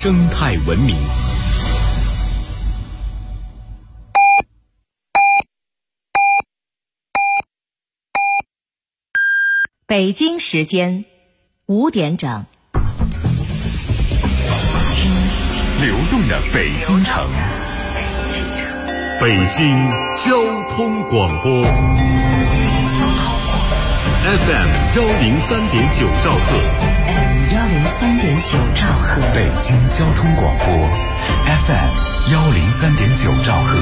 生态文明。 北京时间5点整， 听流动的北京城，北京交通广播 FM 103.9兆赫 103.9兆赫， 北京交通广播 FM 103.9兆赫。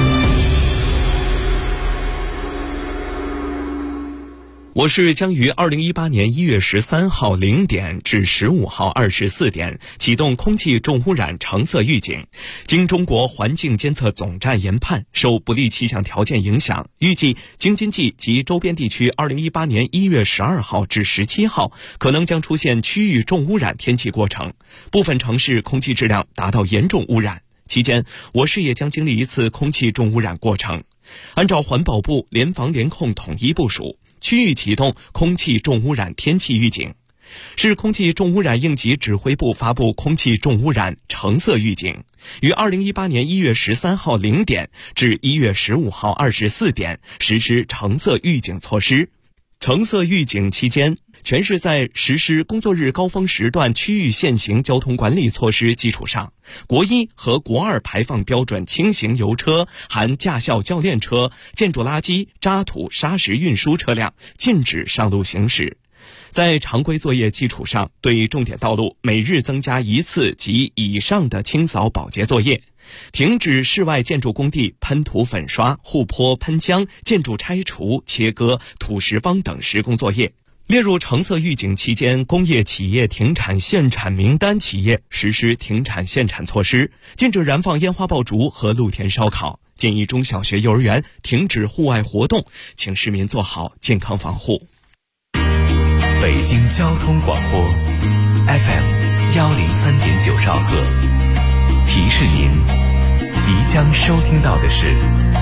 我是将于2018年1月13号0点至15号24点启动空气重污染橙色预警。经中国环境监测总站研判，受不利气象条件影响，预计京津冀及周边地区2018年1月12号至17号可能将出现区域重污染天气过程，部分城市空气质量达到严重污染。期间，我市也将经历一次空气重污染过程。按照环保部联防联控统一部署，区域启动空气重污染天气预警。市空气重污染应急指挥部发布空气重污染橙色预警，于2018年1月13号0点至1月15号24点实施橙色预警措施。橙色预警期间，全市在实施工作日高峰时段区域限行交通管理措施基础上，国1和国2排放标准轻型油车含驾校教练车、建筑垃圾、渣土、砂石运输车辆禁止上路行驶。在常规作业基础上，对重点道路每日增加1次及以上的清扫保洁作业，停止室外建筑工地喷涂粉刷、护坡喷浆、建筑拆除、切割、土石方等施工作业。列入橙色预警期间工业企业停产限产名单企业实施停产限产措施，禁止燃放烟花爆竹和露天烧烤，建议中小学幼儿园停止户外活动，请市民做好健康防护。北京交通广播 FM 103.9兆赫，提示您即将收听到的是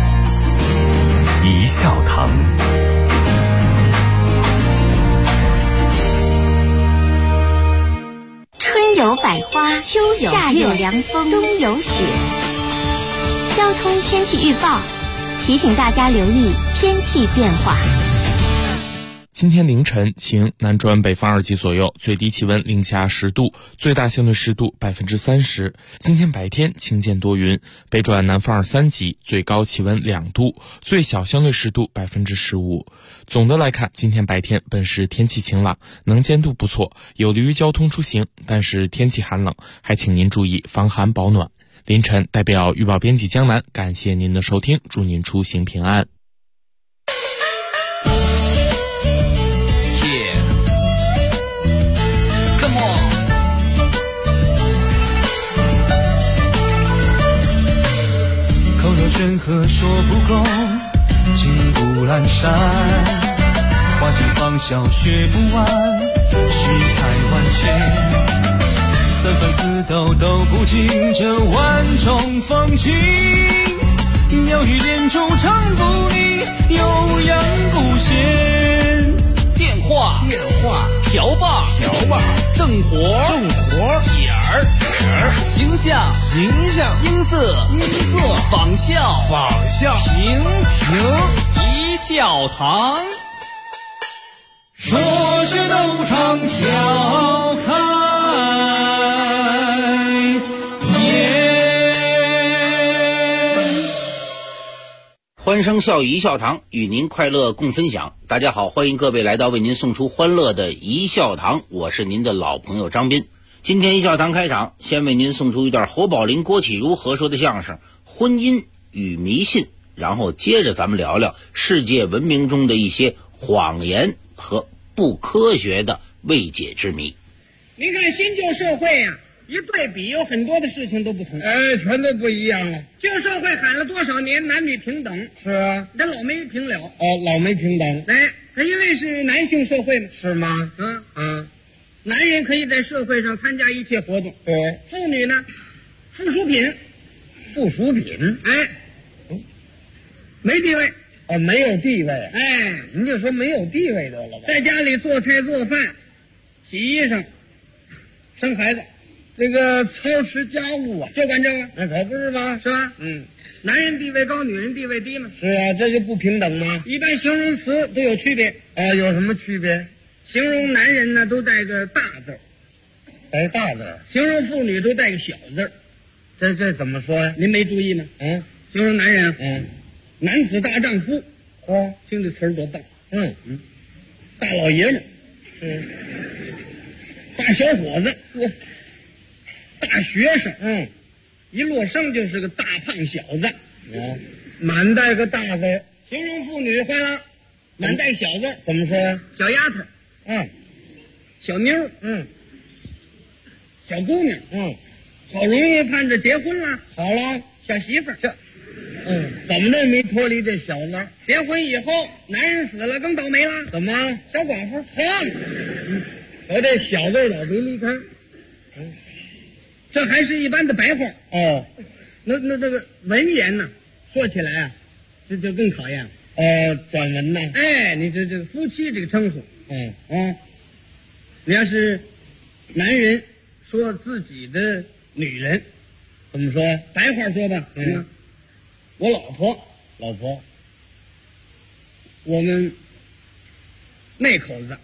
一笑堂。 春有百花，秋有夏有凉风，冬有雪。交通天气预报提醒大家留意天气变化。 今天凌晨晴，南转北方2级左右，最低气温零下10度，最大相对湿度30%。今天白天晴间多云，北转南方2、3级，最高气温2度，最小相对湿度15%。总的来看，今天白天本市天气晴朗，能见度不错，有利于交通出行，但是天气寒冷，还请您注意防寒保暖。凌晨代表预报编辑江南，感谢您的收听，祝您出行平安。 山河说不够，情不阑珊，花尽芳笑学不完，世态万千，三番四斗斗不尽这万种风情，鸟语连珠唱不腻，悠扬不闲。 电话条把正活点儿形象音色仿效评一笑堂， 说学逗唱笑开颜。 欢声笑语一笑堂，与您快乐共分享。大家好，欢迎各位来到为您送出欢乐的一笑堂，我是您的老朋友张斌。今天一笑堂开场，先为您送出一段侯宝林、郭启儒合说的相声《婚姻与迷信》，然后接着咱们聊聊世界文明中的一些谎言和不科学的未解之谜。 您看新旧社会呀，一对比，有很多的事情都不同， 全都不一样了。 旧社会喊了多少年男女平等， 是啊， 这老没平了。 老没平等。 它因为是男性社会嘛， 是吗？ 男人可以在社会上参加一切活动， 对。 妇女呢，附属品，没地位。 没有地位。您就说没有地位得了吧。 在家里做菜做饭、洗衣裳、生孩子， 这个操持家务啊， 就干这个， 那可不是吗？ 是吧？男人地位高，女人地位低嘛。 是啊，这就不平等吗？ 一般形容词都有区别。 有什么区别？ 形容男人呢，都带个大字儿， 带大字； 形容妇女都带个小字儿。 这怎么说呀？ 您没注意吗？形容男人，男子大丈夫。听这词儿多棒。大老爷们儿，大小伙子，大学生，一落生就是个大胖小子， 满带个大字。 形容妇女坏了，满带小字， 怎么说呀？ 小丫头，小妞，小姑娘，好容易盼着结婚了， 好了， 小媳妇儿， 怎么的没脱离这小子？ 结婚以后，男人死了更倒霉了， 怎么？ 小寡妇， 我这小字老没离开。 这还是一般的白话。那这个文言呢，说起来啊，这就更讨厌了。 转文呢？ 你这个夫妻这个称呼，你要是男人说自己的女人， 怎么说？ 白话说吧，我老婆，我们那口子，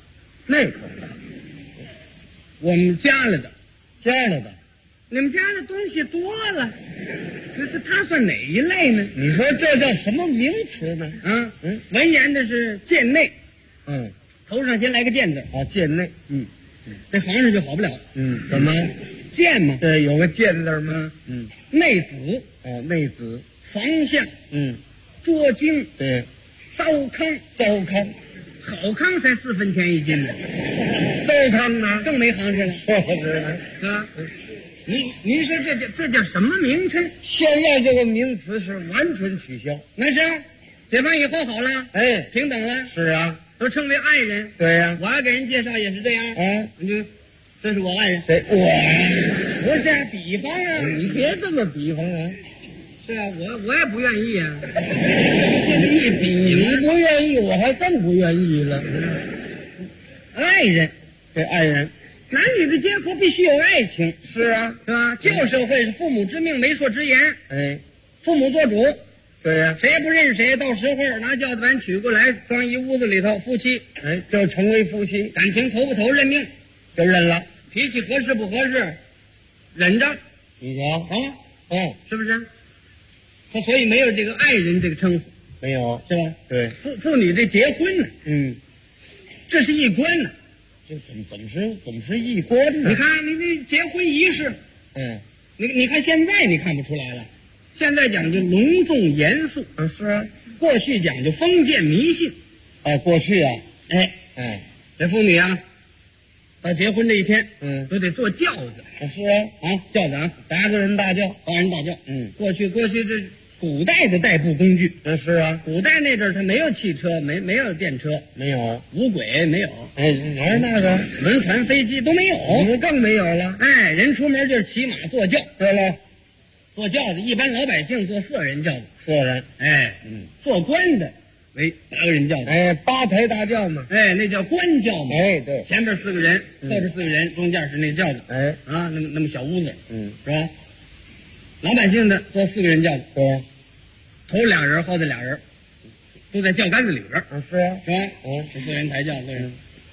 我们家里的，你们家的东西多了，这他算哪一类呢？ 你说这叫什么名词呢？ 文言的是贱内，头上先来个贱字贱内， 这行上就好不了。 怎么？ 贱嘛？ 对，有个贱字吗？ 内子， 内子， 房下，捉精， 对， 糟糠，好糠才4分钱一斤呢， 糟糠呢更没行市了， 是吧？您说这叫什么名称？ 现在这个名词是完全取消。 那是，解放以后好了，平等了。 是啊， 都称为爱人。 对呀， 我要给人介绍也是这样。这是我爱人。 谁？ 我不是比方啊， 你别这么比方啊。 是啊，我也不愿意啊。 一比你不愿意，我还更不愿意了。 爱人， 这爱人， 男女的结合必须有爱情。 是啊， 是吧？旧社会是父母之命，媒妁之言。父母做主。 对呀， 谁也不认识谁，到时候拿轿子把人娶过来，装一屋子里头，夫妻， 就成为夫妻， 感情投不投，认命， 就认了。 脾气合适不合适，忍着。 你瞧， 是不是？他所以没有这个爱人这个称呼， 没有， 是吧？ 对， 妇女这结婚呢，这是一关呢。 这怎么是一关呢？ 你看你这结婚仪式，你看现在你看不出来了。现在讲究隆重严肃， 是啊。 过去讲究封建迷信， 过去啊， 这妇女啊，到结婚这一天，都得坐轿子， 是啊， 轿子啊 8个人大轿， 过去这古代的代步工具， 是啊， 古代那阵儿他没有汽车，没有电车， 没有无轨没有， 哪有那个轮船飞机都没有， 那更没有了， 人出门就是骑马坐轿， 对了。 坐轿子，一般老百姓坐4人轿子 ，4人， 做官的为8个人轿子 ，8抬大轿嘛， 那叫官轿嘛， 对， 前边4个人，后边4个人，中间是那轿子，那么小屋子，是吧？老百姓的坐4个人轿子， 对， 头2人，后头2人，都在轿杆子里边， 是啊， 是吧？这4人抬轿子，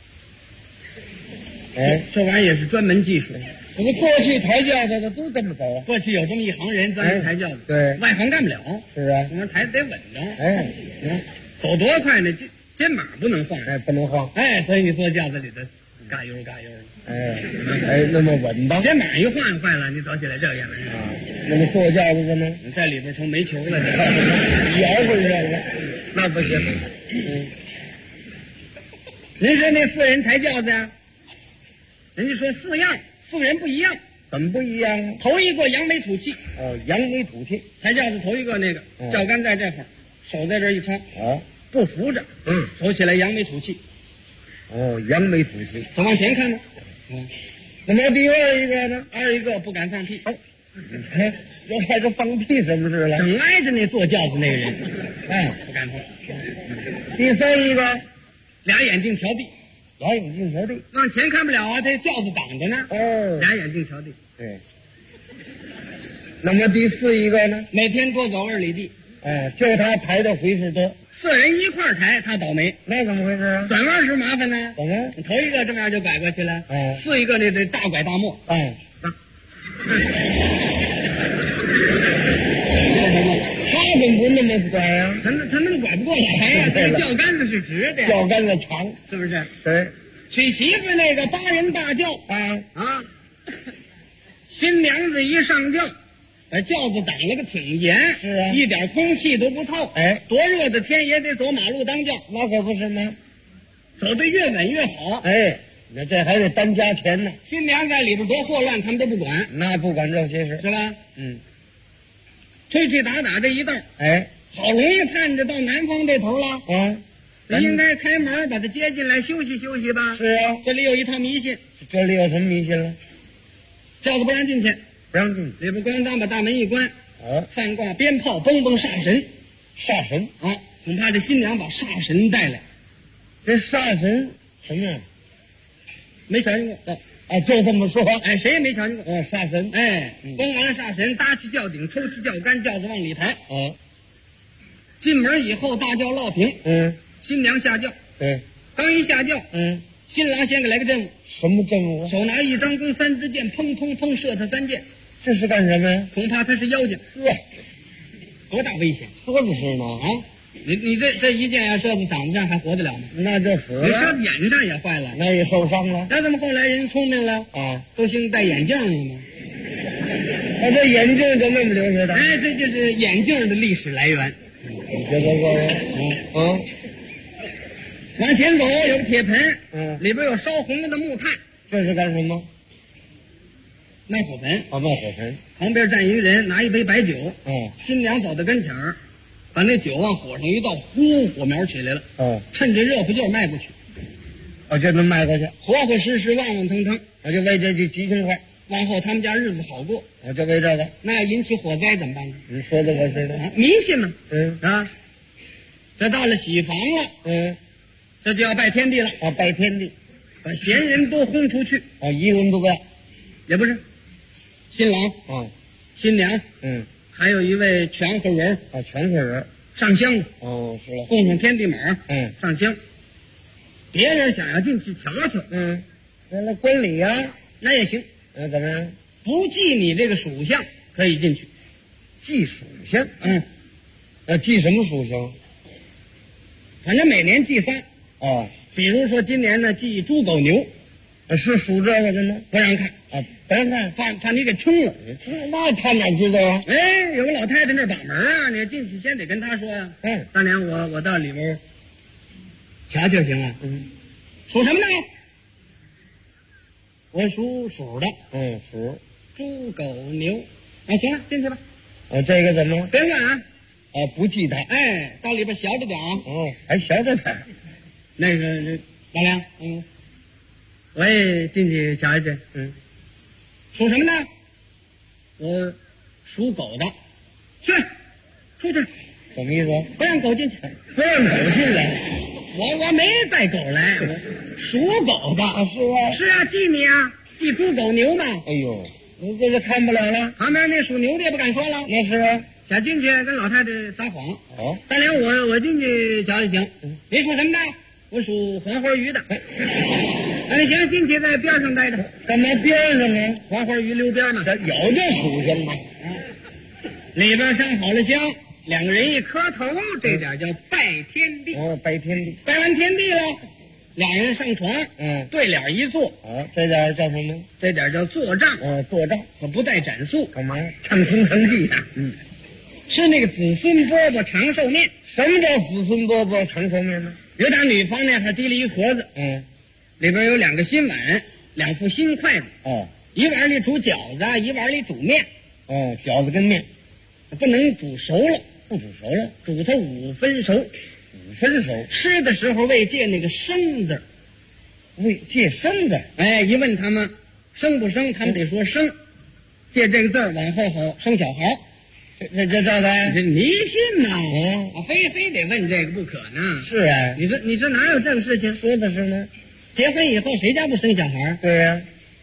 这玩意儿也是专门技术。 我们过去抬轿子的都这么走， 过去有这么一行人专门抬轿子， 对， 外行干不了。 是啊， 我们抬得稳着，走多快呢？肩膀不能晃， 不能晃， 所以你坐轿子里头，嘎悠嘎悠的，那么稳当。 肩膀一晃坏了，你走起来这样那么坐轿子的呢？ 你在里边成煤球了， 摇回去了，那不行。 您说那4人抬轿子呀？人家说4样，4个人不一样， 怎么不一样啊？ 头一个扬眉吐气， 扬眉吐气， 抬轿子头一个那个轿杆在这块，手在这一插，不扶着，走起来扬眉吐气， 扬眉吐气， 他往前看呢， 那么第2一个呢 ？2一个不敢放屁， 又开始放屁什么事了？ 整挨着那坐轿子那个人，不敢放。 第3一个， 俩眼睛瞧地。 俩眼睛瞧地， 往前看不了啊，这轿子挡着呢。 俩眼睛瞧地， 对。那么第四一个呢？ 每天多走2里地。 就他抬的回数多 ，4人一块抬，他倒霉。 那怎么回事啊？ 转弯时麻烦呢。 怎么？ 头一个这么样就拐过去了。4一个那得大拐大没。 他怎么不那么拐呀？ 他能拐不过来呀？这轿杆子是直的呀， 轿杆子长， 是不是？ 对。 娶媳妇那个8人大轿新娘子一上轿，把轿子挡了个挺严， 是啊， 一点空气都不透。多热的天也得走马路当轿， 那可不是吗？ 走得越稳越好。 那这还得单加钱呢。 新娘在里边多霍乱，他们都不管， 那不管这些事， 是吧？吹吹打打这一道，好容易盼着到南方这头了。应该开门把他接进来休息休息吧。 是啊， 这里有一套迷信。 这里有什么迷信了？ 轿子不让进去， 不让进去， 里边咣当把大门一关。饭挂鞭炮，蹦蹦煞神。 煞神恐怕这新娘把煞神带来。 这煞神什么样？ 没瞧见过。 就这么说。 谁也没瞧见过。 煞神。 崩完了煞神，搭起轿顶，抽起轿杆，轿子往里抬。进门以后，大轿落平。新娘下轿。 对。 刚一下轿。新郎先给来个阵务。 什么阵务？ 手拿一张弓，3支箭，砰砰砰射他3箭。 这是干什么呀？ 恐怕他是妖精。多大危险！ 说的是呢。 你这一箭要射在嗓子上，还活得了吗？ 那就死了。 你射眼上也坏了， 那也受伤了。 那怎么后来人聪明了都兴戴眼镜了呢？ 这眼镜就那么留下的？ 这就是眼镜的历史来源。往前走有个铁盆，里边有烧红了的木炭， 这是干什么？ 卖火盆。 卖火盆。 旁边站一个人拿一杯白酒。新娘走到跟前儿，把那酒往火上一倒，呼，火苗起来了。趁着热乎劲儿迈过去。 就能迈过去， 活活实实，旺旺腾腾。 就为这句吉祥话， 往后他们家日子好过。 就为这个。 那要引起火灾怎么办呢？ 你说的可是的。 迷信嘛。这到了喜房了。这就要拜天地了。 拜天地， 把闲人都轰出去。 一个人都不要。 也不是。新郎新娘还有一位全和人全和人上香的。 是了。 供上天地马上香。别人想要进去瞧瞧那观礼呀那也行。 怎么样？ 不记你这个属相可以进去。 记属相？记什么属相？ 反正每年记仨。比如说今年呢记猪狗牛。 是属这个的呢？ 不让看不让看， 怕你给冲了。 那他哪知道啊？ 有个老太太那把门啊，你进去先得跟她说呀。大娘，我到里边瞧瞧行啊。属什么的？我属鼠的。 属猪狗牛。行了，进去吧。 这个怎么？ 别问啊。 不记他。 到里边小着点啊。 还小着点。 那个大娘，我也进去瞧一瞧。属什么的？我属狗的。去，出去。 什么意思？ 不让狗进去。 不让狗进来？ 我没带狗来，我属狗的。 是啊。 是啊，记你啊，记猪狗牛嘛。 哎呦，你这就看不了了。 旁边那属牛的也不敢说了。 那是啊。 想进去跟老太太撒谎。大娘，我进去瞧就行。你属什么的？我属黄花鱼的。那行，进去在边上待着。 干嘛边上呢？ 黄花鱼溜边嘛。 有这属性吗？ 里边上好了香，2个人一磕头，这点叫拜天地。 拜天地。 拜完天地了，2人上床，对脸一坐。 这点叫什么？ 这点叫坐帐。 坐帐可不带斩素。 干嘛？唱空城计的。 吃那个子孙饽饽长寿面。 什么叫子孙饽饽长寿面呢？ 有打女方那还提了一盒子，里边有2个新碗，2副新筷子。一碗里煮饺子，一碗里煮面。 饺子跟面不能煮熟了， 不煮熟了， 煮它5分熟。 5分熟。 吃的时候未借那个生字， 未借生字。 一问他们生不生，他们得说生，借这个字往后好生小孩。 这个这迷信呐！非得问这个不可呢。 是啊， 你说哪有这个事情？ 说的是呢。 结婚以后谁家不生小孩？ 对呀。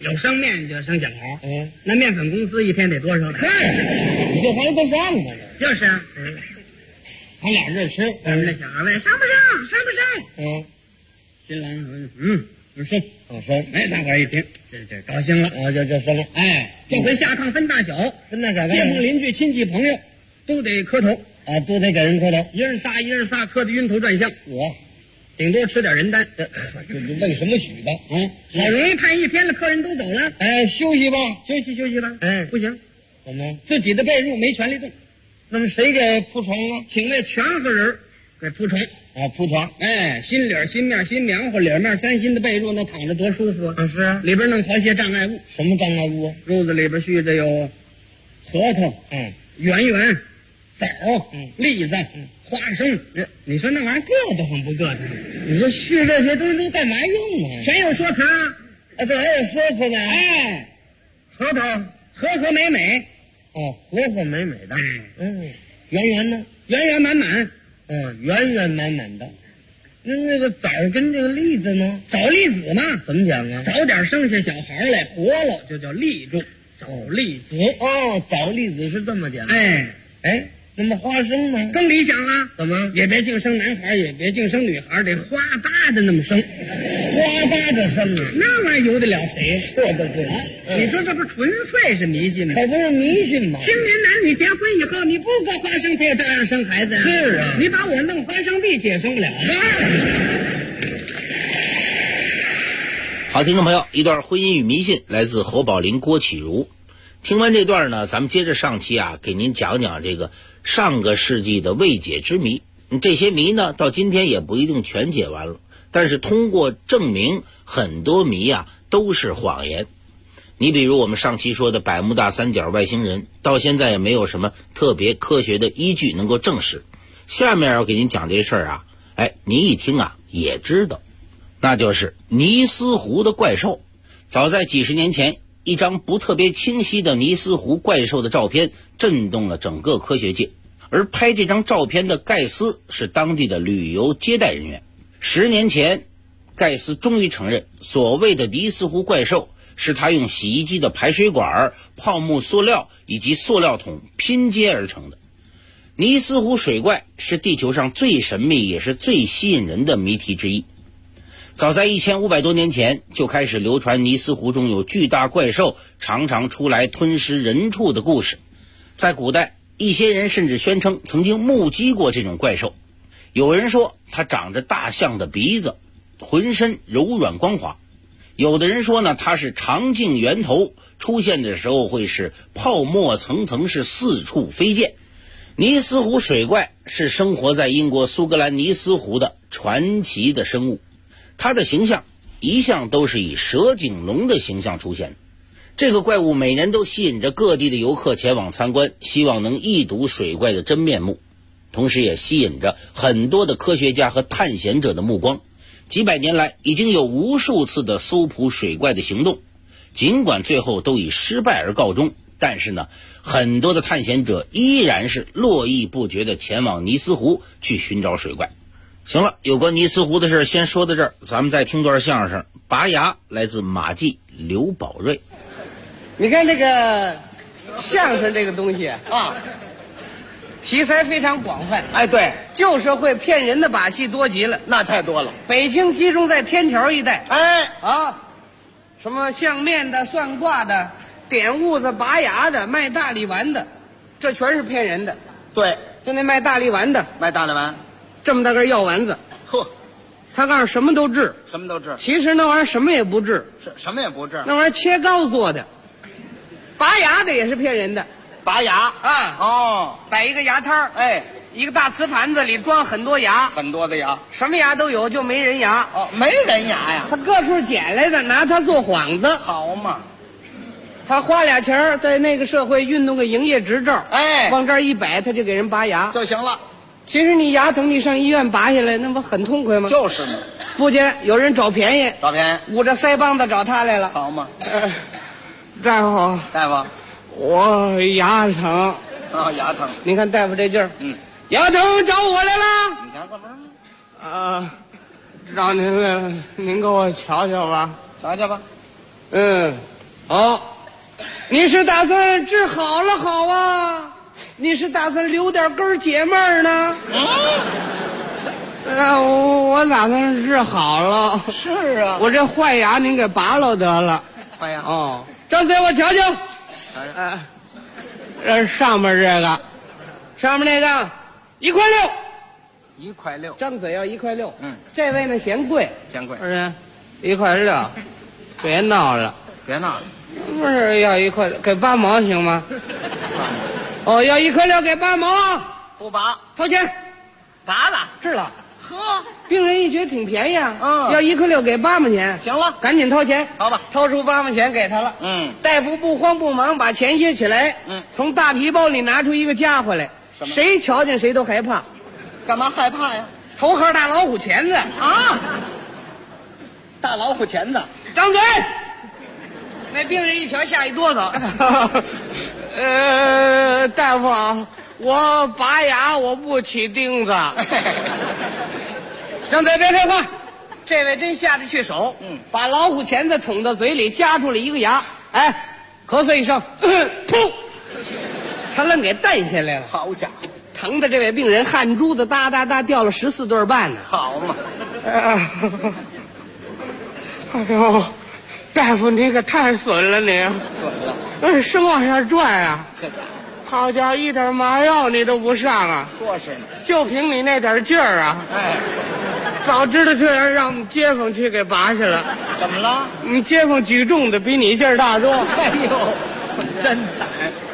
有生面就生小孩。那面粉公司一天得多少？ 你这孩子都上呢。 就是啊。 他俩这吃， 那小孩问上不上，上不上？新郎说生，生。哎，大伙儿一听，这高兴了，就生了。哎，这回下炕分大小， 分大小， 街坊邻居亲戚朋友都得磕头啊，都得给人磕头， 一人仨磕得晕头转向。我顶多吃点人丹， 这为什么许的？ 好容易盼一天了，客人都走了， 哎，休息吧， 休息吧。哎，不行， 怎么？ 自己的被褥没权利动。 那么谁给铺床啊？ 请那全乎人给铺床啊，铺床。 哎，新里新面新棉花，里面3新的被褥，那躺着多舒服啊！ 是啊， 里边弄好些障碍物。 什么障碍物啊？ 褥子里边续着有核桃，圆圆、枣，栗子，花生。你说那玩意儿硌得慌不硌得慌？ 你说续这些东西都干嘛用啊？ 全有说辞啊！ 这还有说辞呢？ 哎，核桃和美美。 和美美的，圆圆的， 圆圆满满， 圆圆满满的。那个枣跟这个栗子呢？ 枣栗子嘛， 怎么讲啊？ 早点生下小孩来，活了就叫栗柱，枣栗子。 枣栗子是这么讲。 哎， 那么花生呢？ 更理想了。 怎么？ 也别净生男孩，也别净生女孩，得花搭的那么生， 花搭着生啊！ 那玩意儿由得了谁？ 说的对。 你说这不纯粹是迷信吗？ 可不是迷信吗？ 青年男女结婚以后，你不搁花生，他也照样生孩子呀。 是啊， 你把我弄花生力气也生不了。 好，听众朋友，一段婚姻与迷信来自侯宝林、郭启儒。听完这段呢，咱们接着上期给您讲讲这个上个世纪的未解之谜。这些谜呢，到今天也不一定全解完了，但是通过证明很多谜都是谎言。你比如我们上期说的百慕大三角外星人，到现在也没有什么特别科学的依据能够证实。下面要给您讲这事儿您一听也知道，那就是尼斯湖的怪兽。早在几十年前，一张不特别清晰的尼斯湖怪兽的照片震动了整个科学界，而拍这张照片的盖斯是当地的旅游接待人员。10年前，盖斯终于承认，所谓的尼斯湖怪兽是他用洗衣机的排水管、泡沫塑料以及塑料桶拼接而成的。尼斯湖水怪是地球上最神秘也是最吸引人的谜题之一。早在1500多年前就开始流传尼斯湖中有巨大怪兽常常出来吞食人畜的故事。在古代，一些人甚至宣称曾经目击过这种怪兽。有人说它长着大象的鼻子，浑身柔软光滑。有的人说呢，它是长颈猿头，出现的时候会是泡沫层层，是四处飞溅。尼斯湖水怪是生活在英国苏格兰尼斯湖的传奇的生物，它的形象一向都是以蛇颈龙的形象出现的。这个怪物每年都吸引着各地的游客前往参观，希望能一睹水怪的真面目，同时也吸引着很多的科学家和探险者的目光。几百年来，已经有无数次的搜捕水怪的行动，尽管最后都以失败而告终，但是呢，很多的探险者依然是络绎不绝地前往尼斯湖去寻找水怪。行了，有关尼斯湖的事先说到这儿，咱们再听段相声。拔牙来自马季刘宝瑞。 你看这个相声这个东西题材非常广泛。对，旧社会骗人的把戏多极了，那太多了。北京集中在天桥一带，什么相面的、算卦的、点痦子、拔牙的、卖大力丸的，这全是骗人的。对，就那卖大力丸的，卖大力丸，这么大根药丸子，他告诉什么都治，什么都治。其实那玩意儿什么也不治，什么也不治，那玩意儿切糕做的。拔牙的也是骗人的。拔牙摆一个牙摊儿，一个大瓷盘子里装很多牙，很多的牙，什么牙都有，就没人牙。没人牙呀，他各处捡来的，拿它做幌子。好嘛，他花俩钱在那个社会运动个营业执照，往这儿一摆，他就给人拔牙就行了。其实你牙疼，你上医院拔下来，那不很痛快吗？就是嘛。不见有人找便宜，捂着腮帮子找他来了。好嘛，大夫，我牙疼牙疼。你看大夫这劲儿，牙疼找我来了。你看干嘛？找您来了，您给我瞧瞧吧。瞧瞧吧。 哦，你是打算治好了好啊？你是打算留点根解闷呢？我打算治好了。 是啊， 我这坏牙您给拔了得了。 坏牙哦，张嘴我瞧瞧。上面这个，上面那个1.6块。 1.6块， 张嘴要1.6块。这位呢嫌贵， 嫌贵。 是1.6块，别闹了， 别闹了。 不是要1块，给8毛行吗？哦，要1.6块给8毛， 不拔， 掏钱， 拔了， 治了。 呵， 病人一觉得挺便宜啊， 嗯要1.6块给8毛钱， 行了， 赶紧掏钱， 好吧， 掏出8毛钱给他了。大夫不慌不忙把钱掖起来，从大皮包里拿出一个家伙来，谁瞧见谁都害怕。 干嘛害怕呀？ 头号大老虎钳子啊！大老虎钳子， 张嘴！那病人一瞧吓一哆嗦。大夫啊，我拔牙我不起钉子。张嘴别废话，这位真下得去手。把老虎钳子捅到嘴里，夹出了一个牙。哎，咳嗽一声，噗，他愣给蹬下来了。 好家伙， 疼的这位病人汗珠子哒哒哒掉了14对半呢。 好嘛！ 哎呦，大夫你可太损了你！ 损了， 生往下拽啊！ 这家好家伙，一点麻药你都不上啊！ 说是呢， 就凭你那点劲儿啊！ 哎， 早知道这样，让我们街坊去给拔去了。 怎么了？ 我们街坊举重的比你劲儿大多。 哎呦，真惨！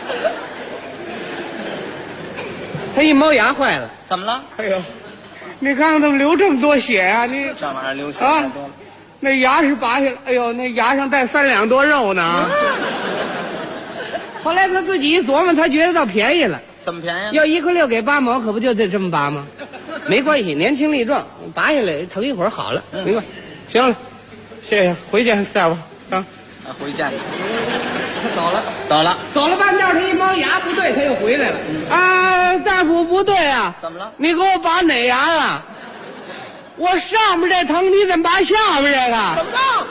他一猫牙坏了。 怎么了？ 哎呦，你看看怎么流这么多血啊！你这玩意儿流血啊太多了。 那牙是拔下来，哎呦，那牙上带3两多肉呢。后来他自己一琢磨，他觉得倒便宜了。 怎么便宜？ 要1.6块给8毛，可不就得这么拔吗？没关系，年轻力壮，拔下来疼一会儿好了，没关系。行了，谢谢，回见大夫啊。 回见。 他走了， 走了半道，他一猫牙不对，他又回来了。啊，大夫不对啊！ 怎么了？ 你给我拔哪牙啊？我上面这疼，你怎么拔下面这个？ 怎么着？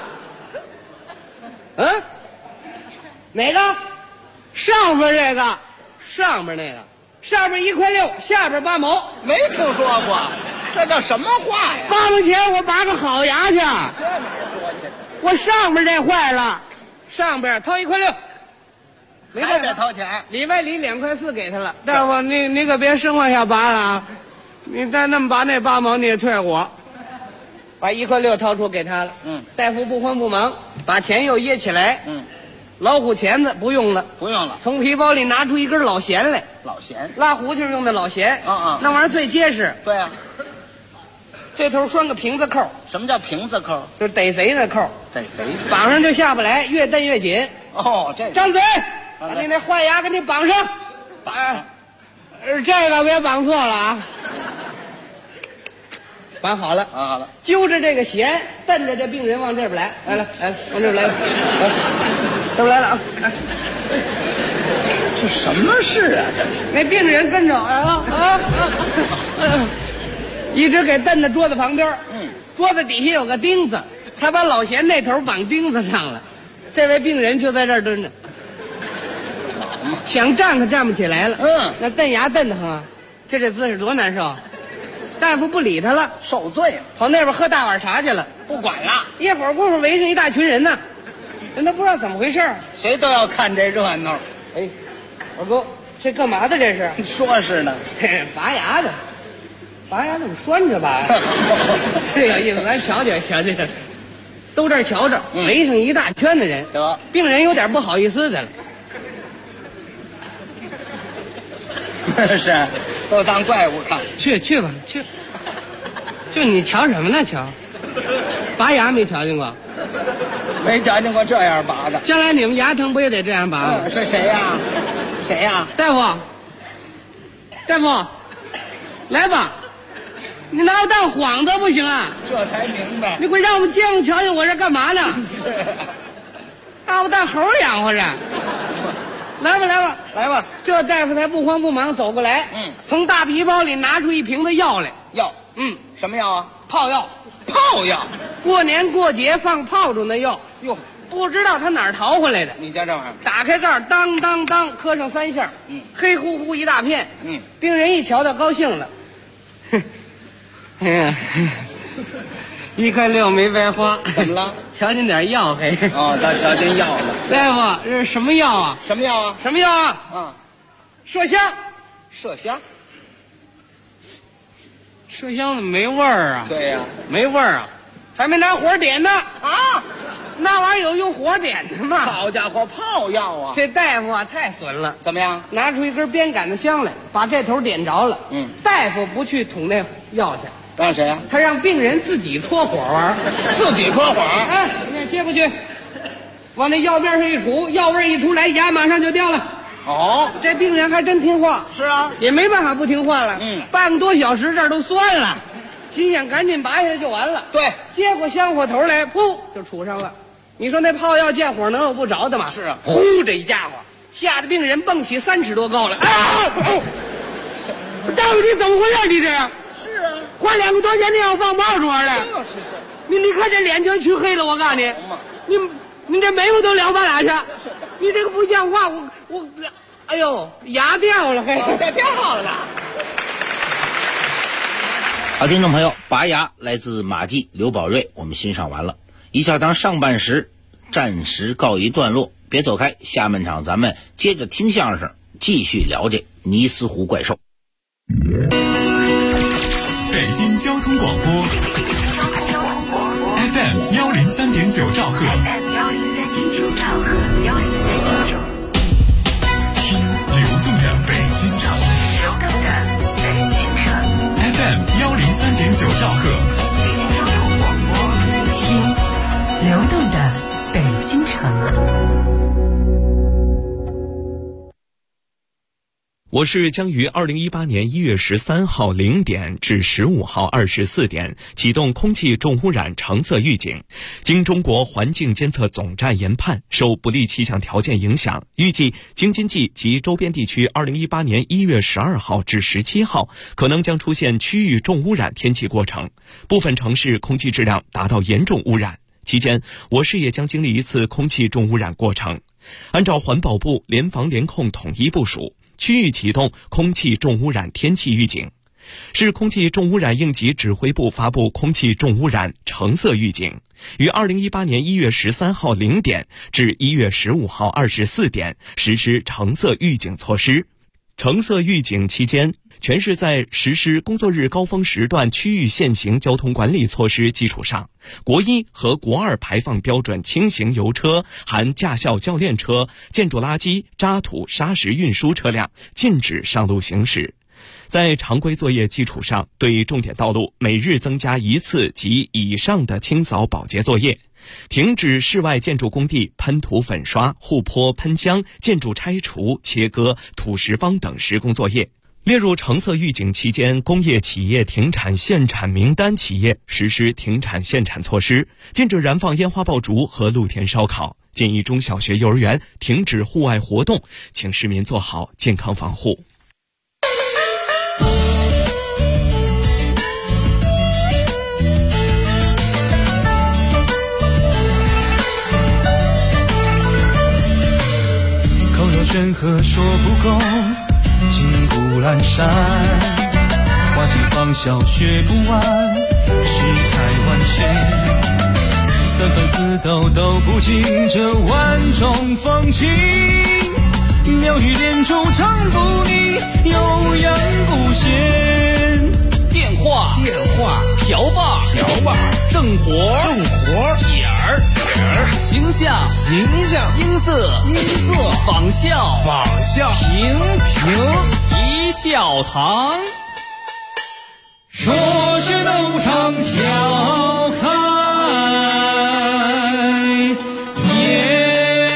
嗯？哪个？上面这个，上面那个，上面1.6块，下边8毛。 没听说过，这叫什么话呀 ？8毛钱我拔个好牙去。 这哪说去？ 我上面这坏了，上边掏1.6块，没还得掏钱。 里外里2.4块给他了。大夫，你可别生往下拔了啊！你再那么拔那8毛你也退我。把1.6块掏出给他了。大夫不慌不忙把钱又掖起来。老虎钳子不用了， 不用了。 从皮包里拿出一根老弦来， 老弦拉胡琴用的老弦。那玩意儿最结实。 对啊， 这头拴个瓶子扣。 什么叫瓶子扣？ 就是逮贼的扣。 逮贼， 绑上就下不来，越蹬越紧。 哦，这张嘴，把你那坏牙给你绑上。这个别绑错了啊。绑好了， 好了， 揪着这个弦，蹬着这病人往这边来，来，往这边来，这边来了啊！ 这什么事啊？ 那病人跟着一直给蹬到桌子旁边。桌子底下有个钉子，他把老弦那头绑钉子上了。这位病人就在这儿蹲着，想站可站不起来了。那蹬牙蹬得慌啊，这姿势多难受。大夫不理他了， 受罪了， 跑那边喝大碗茶去了， 不管了。 一会儿功夫围上一大群人呢，人都不知道怎么回事， 谁都要看这热闹。 哎，二哥，这干嘛的这是？ 说是呢， 拔牙的，拔牙怎么拴着拔呀？这有意思，咱瞧瞧，都这儿瞧着，围上一大圈的人， 得， 病人有点不好意思的了。 是，都当怪物看。 去吧，去。就你瞧什么呢？瞧，拔牙没瞧见过？ 没瞧见过这样拔的。 将来你们牙疼不也得这样拔吗？ 是谁呀？谁呀？ 大夫，来吧，你拿我当幌子不行啊！ 这才明白。 你快让我们街坊瞧瞧我这干嘛呢？拿我当猴养活着。来吧，这大夫才不慌不忙走过来，从大皮包里拿出一瓶子药来。 药， 什么药啊？ 炮药。 过年过节放炮竹那药。 哟， 不知道他哪儿淘回来的。 你家这玩意儿， 打开盖儿，当当当，磕上3下，黑乎乎一大片，病人一瞧到高兴了，哎呀，1块6没白花。 怎么了？ 瞧见点药嘿。 哦，倒瞧见药了。 大夫，这是什么药啊？ 什么药啊？ 什么药啊？ 啊， 麝香。 麝香。 麝香怎么没味儿啊？ 对呀， 没味儿啊，还没拿火点呢啊！ 那玩意儿有用火点的吗？ 好家伙，泡药啊！ 这大夫啊太损了。 怎么样？ 拿出一根鞭杆子香来，把这头点着了。大夫不去捅那药去， 让谁啊？ 他让病人自己戳火玩， 自己戳火。 哎，你接过去，往那药面上一杵，药味一出来，牙马上就掉了。 哦， 这病人还真听话。 是啊， 也没办法不听话了。半个多小时这儿都酸了，心想赶紧拔下来就完了。 对， 接过香火头来，噗就杵上了。你说那泡药见火能有不着的吗？ 是啊， 呼，这一家伙吓得病人蹦起3尺多高了。啊！大夫，你怎么回事？你这样？是啊，花2个多钱的药放冒出来了。是。你看这脸全黢黑了，我告诉你，你这眉毛都两半拉去，你这个不像话，我，哎呦，牙掉了，嘿，掉了。 好，听众朋友，拔牙来自马季、刘宝瑞，我们欣赏完了。一小堂上半时暂时告一段落，别走开，下半场咱们接着听相声，继续聊这尼斯湖怪兽。 北京交通广播 FM 103.9兆赫，听流动的北京城，FM 103.9兆赫， 听流动的北京城。 我市将于2018年1月13号0点至15号24点启动空气重污染橙色预警。经中国环境监测总站研判，受不利气象条件影响，预计京津冀及周边地区2018年1月12号至17号可能将出现区域重污染天气过程，部分城市空气质量达到严重污染。期间，我市也将经历一次空气重污染过程。按照环保部联防联控统一部署，区域启动空气重污染天气预警。市空气重污染应急指挥部发布空气重污染橙色预警，于2018年1月13号0点至1月15号24点实施橙色预警措施。橙色预警期间，全市在实施工作日高峰时段区域限行交通管理措施基础上，国1和国2排放标准轻型油车含驾校教练车、建筑垃圾、渣土、砂石运输车辆禁止上路行驶。在常规作业基础上，对重点道路每日增加1次及以上的清扫保洁作业，停止室外建筑工地喷涂粉刷、护坡喷浆、建筑拆除、切割、土石方等施工作业。列入橙色预警期间，工业企业停产限产名单企业实施停产限产措施，禁止燃放烟花爆竹和露天烧烤，建议中小学、幼儿园停止户外活动，请市民做好健康防护。 口若悬河说不够，金谷阑珊，花期芳笑学不完，世态万千，纷纷似抖抖不尽这万种风情，妙语连珠唱不腻，悠扬不闲。 电话瓢把正活点儿形象音色仿效平一笑堂， 说是斗场笑开颜。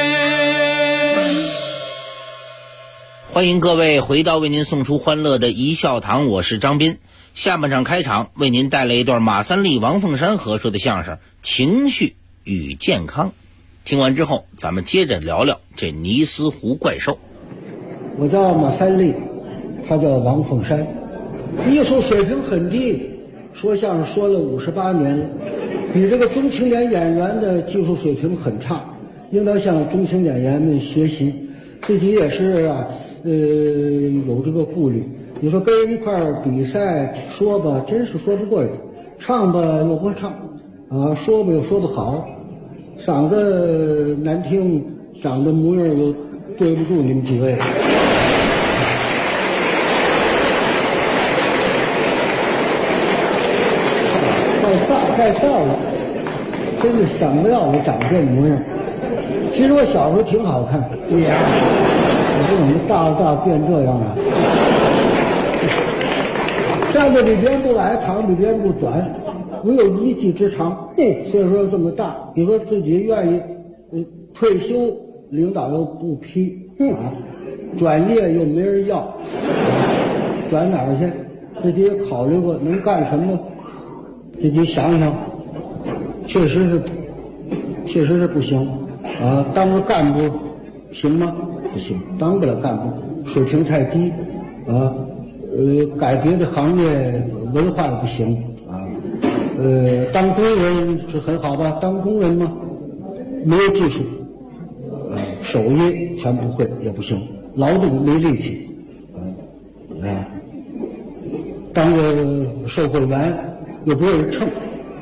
欢迎各位回到为您送出欢乐的一笑堂，我是张斌。下半场开场为您带来一段马三立、王凤山合说的相声《情绪与健康》。听完之后，咱们接着聊聊这尼斯湖怪兽。 我叫马三立，他叫王凤山，艺术水平很低，说相声说了58年了， 比这个中青年演员的技术水平很差，应当向中青演员们学习。自己也是啊，有这个顾虑。你说跟人一块儿比赛说吧，真是说不过人；唱吧又不会唱，啊，说吧又说不好，嗓子难听，长得模样又对不住你们几位。太臊了，真是想不到我长这模样。其实我小时候挺好看，对呀，我这怎么大变这样啊？站着比别人不矮，躺着比别人不短，我有一技之长。岁数这么大，你说自己愿意，退休领导又不批，啊，转业又没人要，转哪儿去？自己也考虑过能干什么。自己想想，确实是不行啊！当个干部行吗？不行，当不了干部，水平太低啊。改别的行业文化也不行啊。当工人是很好吧？当工人嘛，没有技术，手艺全不会也不行，劳动没力气，当个售货员。又不会称，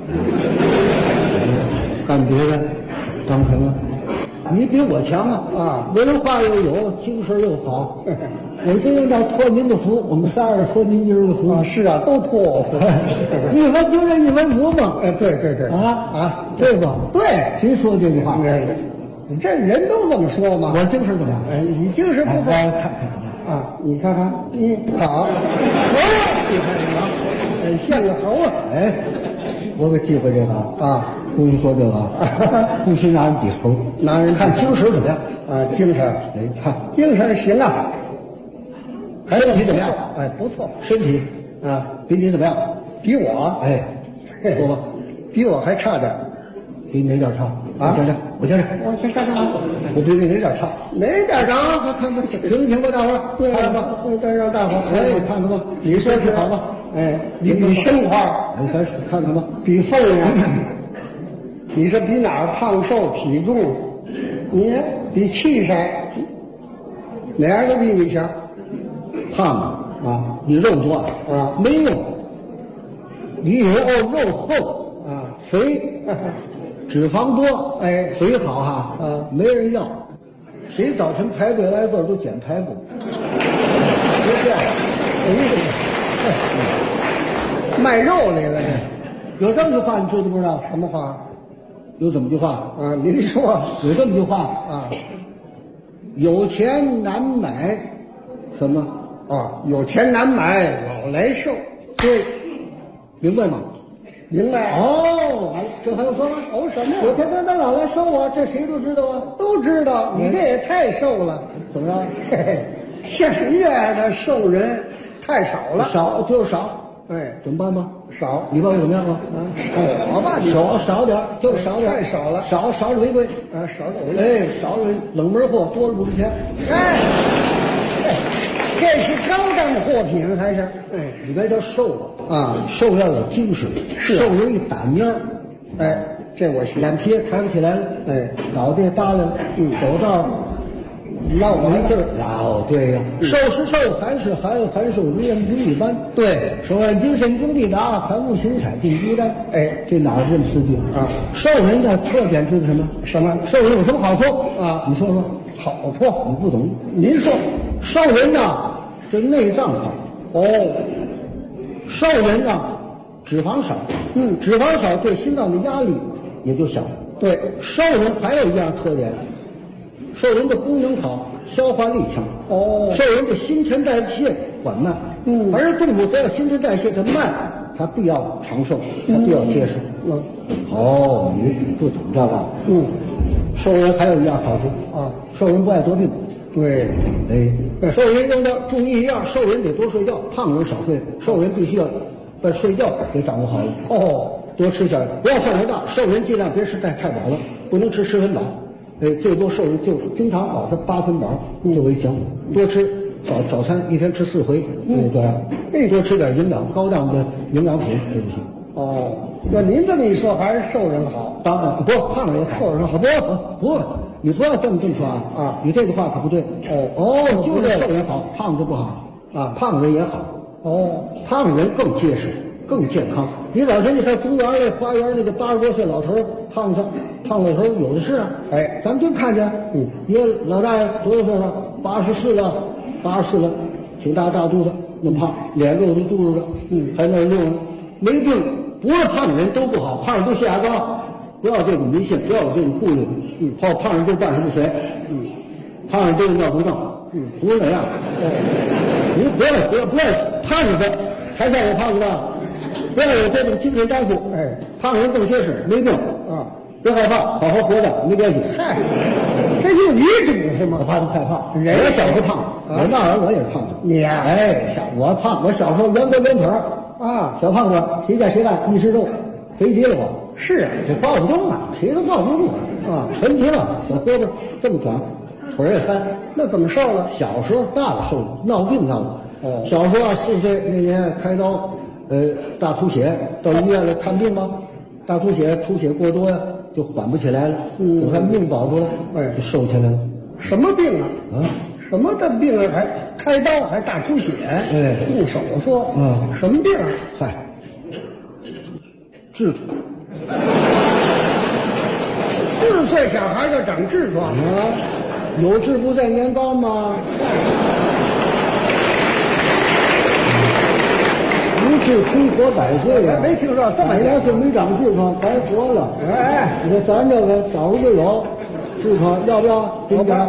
干别的，当什么？你比我强啊！文化又有，精神又好。我这应当托您的福，我们仨人托您今儿的福啊！是啊，都托我福。一文惊人，一文福嘛。对对吧？对，谁说这句话？你这人都这么说嘛。我精神怎么样？你精神不错。看看啊，你看看，好，你看什么？像个猴啊！我可忌讳这个啊！不许说这个啊！不许拿人比猴，拿人看精神怎么样啊？精神，看精神行啊！身体怎么样？不错，身体啊，比你怎么样？比我说吧，比我还差点，比哪点差啊？我讲讲，我比你哪点差？哪点差？看看，评一评吧，大伙儿，看吧，让大伙儿看看吧。你说是好吧？你比身块，咱看看吧，比分量，你是比哪儿胖瘦体重？你比气势，哪样都比你强。胖啊，你肉多啊，没用。你以为肉厚啊，肥，脂肪多，肥好哈啊，没人要。谁早晨排队挨个都捡排骨，别这样，卖肉来了这，有这么句话你知不知道？什么话？有这么句话啊？您说有这么句话啊？有钱难买什么啊？有钱难买老来瘦。对，明白吗？明白。哦，这还用说吗？什么？有钱难老来瘦啊，这谁都知道啊，都知道。你这也太瘦了，怎么着？现在的瘦人太少了，少就是少。怎么办吧？少，你告诉我怎么样吧？少吧，少点，就少点，太少了，少者为贵啊，少者为贵。少者冷门货，多了不值钱。这是高档货品还是？里边叫瘦啊，瘦要有精神，瘦容易打面儿。这我脸皮抬不起来了，脑袋耷拉了，走道绕没劲儿，对呀，瘦是瘦，寒是寒，寒瘦之人不一般。对，手按精神中必达，寒物形彩定孤单。这哪是这么四句啊？瘦人的特点是什么？什么？瘦人有什么好处啊？你说说。好处你不懂，您说，瘦人呐，这内脏好。瘦人呐，脂肪少。脂肪少对心脏的压力也就小。对，瘦人还有一样特点。瘦人的功能好，消化力强。瘦人的新陈代谢缓慢。而动物只要新陈代谢的慢，它必要长寿，它必要结实。你不懂这个。瘦人还有一样好处啊，瘦人不爱得病。对，瘦人应当注意一样，瘦人得多睡觉，胖人少睡。瘦人必须要把睡觉给掌握好了。多吃点，不要饭太大。瘦人尽量别吃太饱了，不能吃10分饱。最多瘦人就经常保持8分饱就为行。多吃早餐一天吃4回，对，多吃点营养高档的营养品，对不起。 那您这么一说，还是瘦人好。当然不，胖人好，瘦人好。不，你不要这么说啊！啊，你这个话可不对。就是瘦人好，胖子不好啊，胖人也好。胖人更结实，更健康。你早晨你看公园里、花园那个80多岁老头胖老头有的是啊。咱们就看见，你老大爷多少岁了？84了，挺大肚子，那么胖，脸肉都嘟噜着，还那溜呢，没病。不是胖人都不好，胖人都血压高，不要这种迷信，不要有这种顾虑。胖人都半身不遂，胖人都有尿毒症，不是那样。你不要胖子，台下有胖子吧？不要有这种精神担负。胖人更结实，没病啊，别害怕，好好活着，没关系。这就你嘱咐吗？我怕他太胖。我小时候胖，我那儿我也是胖子。你呀，我胖，我小时候圆滚腿啊，小胖子，谁见谁干，一吃肉，肥极了我。是啊，这抱不动啊，谁都抱不动啊，沉极了，小胳膊这么短，腿也干，那怎么瘦了？小时候大了瘦了，闹病闹的。小时候4岁那年开刀，大出血，到医院来看病吗？大出血，出血过多呀，就缓不起来了。我看命保住了，就瘦下来了。什么病啊？什么的病啊？还开刀，还大出血？动手术？什么病啊？嗨，痔疮。4岁小孩就长痔疮啊？有志不在年高吗？不是生活100岁呀，没听说这么100岁没长痔疮，白活了。你说咱这个早就有痔疮，要不要？给你讲。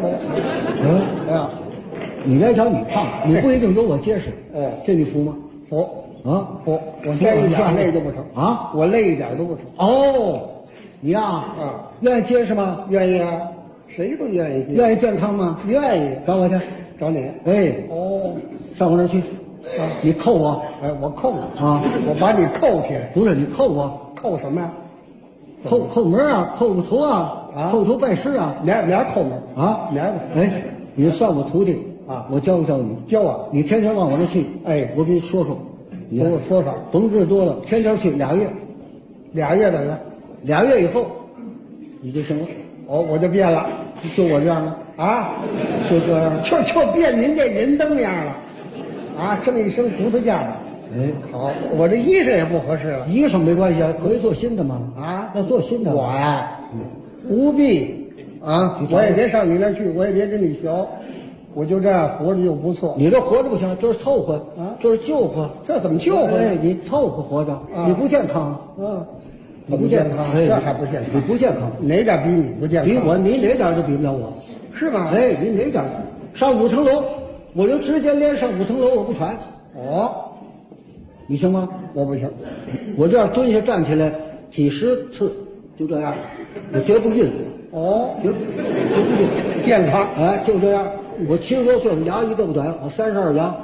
你来瞧，你胖，你不一定有我结实。这你服吗？服啊，服。我现在一点累都不成啊，我累一点都不成。你呀，愿意结实吗？愿意啊，谁都愿意。愿意健康吗？愿意。找我去，找你。上我那儿去。你扣我，我扣啊！我把你扣起来。不是你扣我，扣什么呀？扣门啊，扣个头啊，扣头拜师啊，明儿扣门啊，明儿个。你算我徒弟啊，我教你，教啊！你天天往我那去，我给你说说，你给我说法，甭治多了，天天去2月，2月怎么了？2月以后，你就行了。我就变了，就我这样了啊，就这样，就变您这人灯样了。生一身胡子架子。好，我这衣裳也不合适了。衣裳没关系啊，可以做新的嘛。要做新的。我呀，不必啊，我也别上你那去，我也别跟你学，我就这样活着就不错。你这活着不行，这是凑合啊，这是救活。这怎么救活？你凑合活着，你不健康啊。你不健康，这还不健康？你不健康，哪点比你不健康？比我，你哪点都比不了我，是吗？你哪点？上5层楼。我就直接连上5层楼，我不喘。你行吗？我不行，我这样蹲下站起来几10次，就这样，我绝不晕。绝不晕，健康。就这样。我70多岁，牙一个不短，我32牙。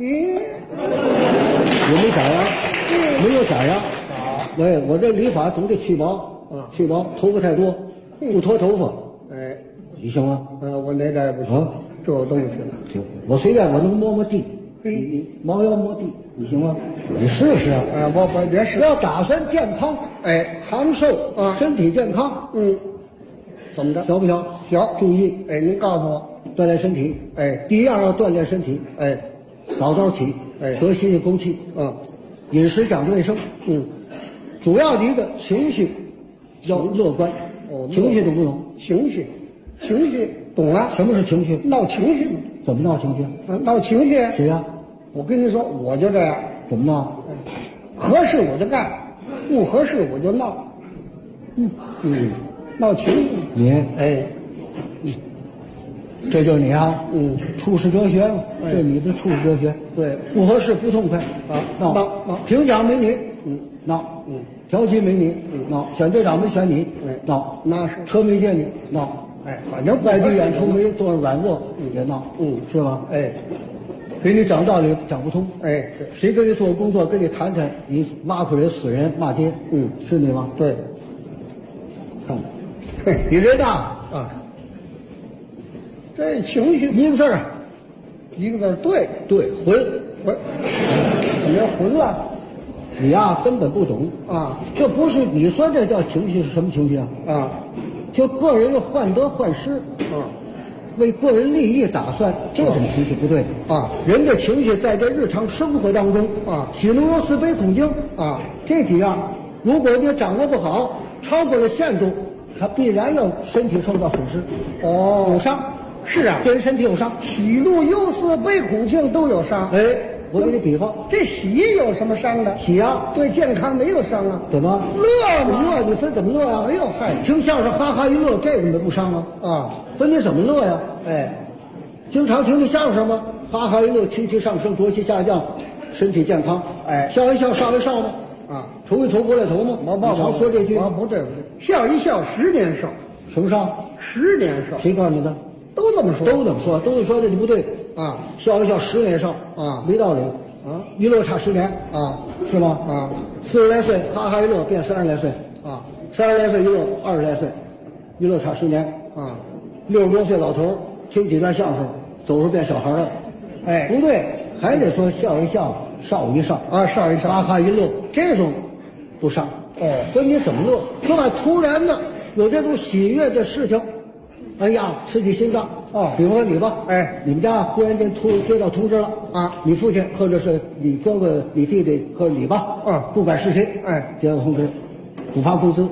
我没假牙，没有假牙。我这理发总得去毛，去毛，头发太多，不脱头发。你行吗？我哪点也不行。这我都不行。行，我随便，我能摸摸地，猫腰摸地，你行吗？你试试啊！我别试。要打算健康，长寿啊，身体健康，怎么着？小不小？小。注意，您告诉我，锻炼身体。第一样要锻炼身体。早起，喝新鲜空气。饮食讲究卫生。主要的一个情绪要乐观。情绪懂不懂？情绪懂了。什么是情绪？闹情绪。怎么闹情绪？闹情绪。谁呀？我跟你说，我就这样。怎么闹？合适我就干，不合适我就闹。闹情绪。你这就是你啊。处世哲学，这你的处世哲学。对，不合适不痛快啊，闹。评奖没你，闹。调剂没你，闹。选队长没选你，闹。那是车没接你，闹。反正外地演出没做软弱也闹，是吧？给你讲道理讲不通，谁跟你做工作跟你谈谈，你挖苦人死人骂街，是你吗？对，看，你人大啊，这情绪一个字儿，对，混，怎么混了？ 你呀根本不懂啊，这不是你说这叫情绪是什么情绪啊？啊，就个人的患得患失啊，为个人利益打算，这种情绪不对啊。人的情绪在这日常生活当中啊，喜怒忧思悲恐惊啊，这几样，如果你掌握不好，超过了限度，它必然要身体受到损失，有伤。是啊，对人身体有伤，喜怒忧思悲恐惊都有伤。哎，我给你比方，这喜有什么伤的？喜啊，对健康没有伤啊。怎么乐嘛？乐你分怎么乐呀？哎呦嗨，听相声哈哈一乐，这个不伤啊？啊，分你怎么乐呀？哎，经常听听相声吗？哈哈一乐，情绪上升，浊气下降，身体健康。哎，笑一笑，少一少吗？啊，愁一愁，不来愁吗？我常说这句。不对不对，笑一笑，10年少。什么少？10年少。谁告诉你的？都这么说，都这么说，都说这就不对啊！笑一笑10年少啊，没道理啊！一乐差10年啊，是吗？啊，40来岁哈哈一乐变30来岁啊，30来岁一乐20来岁，一乐差10年啊，60多岁老头听几段相声，走时候变小孩了，哎，不对，还得说笑一笑，少一少啊，少一少，哈哈一乐，这种不伤哦。所以你怎么乐？说吧，突然呢有这种喜悦的事情。哎呀，刺激心脏啊！比如说你吧，哎，你们家忽然间接到通知了啊，你父亲或者是你哥哥、你弟弟或者你吧，不管是谁，哎，接到通知，补发工资